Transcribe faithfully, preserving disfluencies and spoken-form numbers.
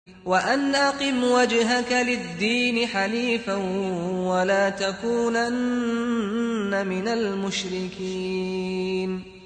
وأن أقم وجهك للدين حنيفا ولا تكونن من المشركين